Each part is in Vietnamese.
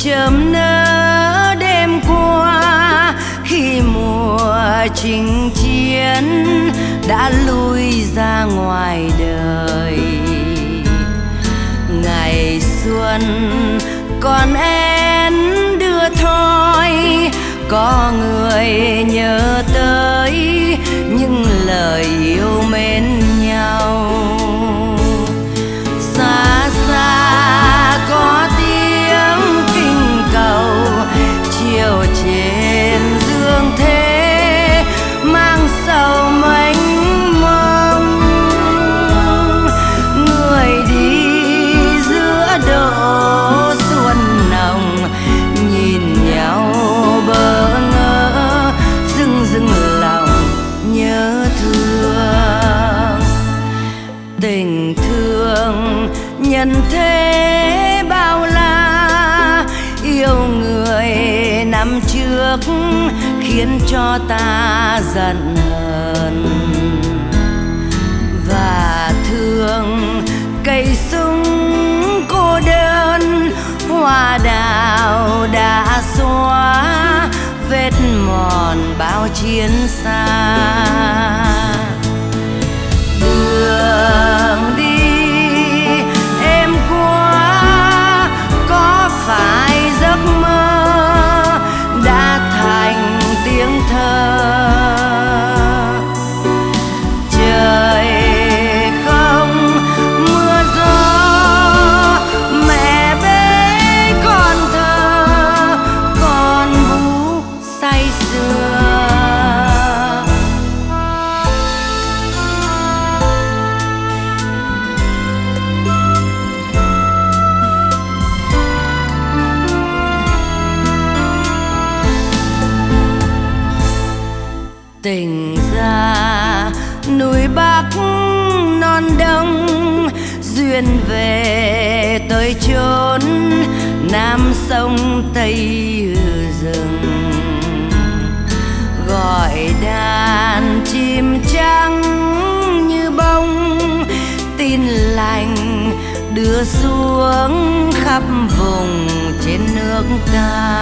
chớm nở đêm qua, khi mùa chinh chiến đã lui ra ngoài đời. Ngày xuân còn én đưa thôi, có người nhớ tới những lời yêu mến nhau. Xa xa có tiếng kinh cầu, chiều trên dương thế mang sầu mênh mông. Người đi giữa độ xuân nồng, nhìn nhau bỡ ngỡ, dưng dưng lòng nhớ thương. Tình thương nhân thế bao la, yêu người năm trước khiến cho ta giận hờn. Và thương cây súng cô đơn, hoa đào đã xóa vết mòn bao chiến xa. Đường đi êm quá, có phải giấc mơ đã thành tiếng thơ. Trời không mưa gió, mẹ bế con thơ, con bú say sưa. Tình ra núi Bắc non đông, duyên về tới chốn Nam sông Tây rừng. Gọi đàn chim trắng như bông, tin lành đưa xuống khắp vùng trên nước ta.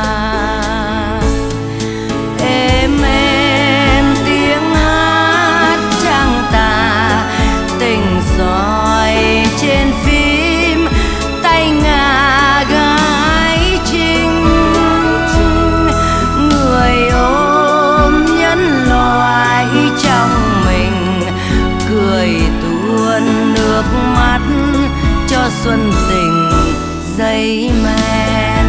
Êm êm tiếng hát trăng tà, tình soi trên phim tay ngà gái trinh. Người ôm nhân loại trong mình, cười tuôn nước mắt cho xuân tình dây men.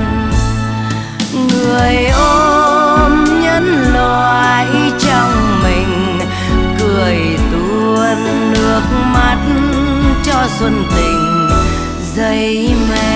Người ôm nhân loại trong mình, cười tuôn nước mắt cho xuân tình dây men.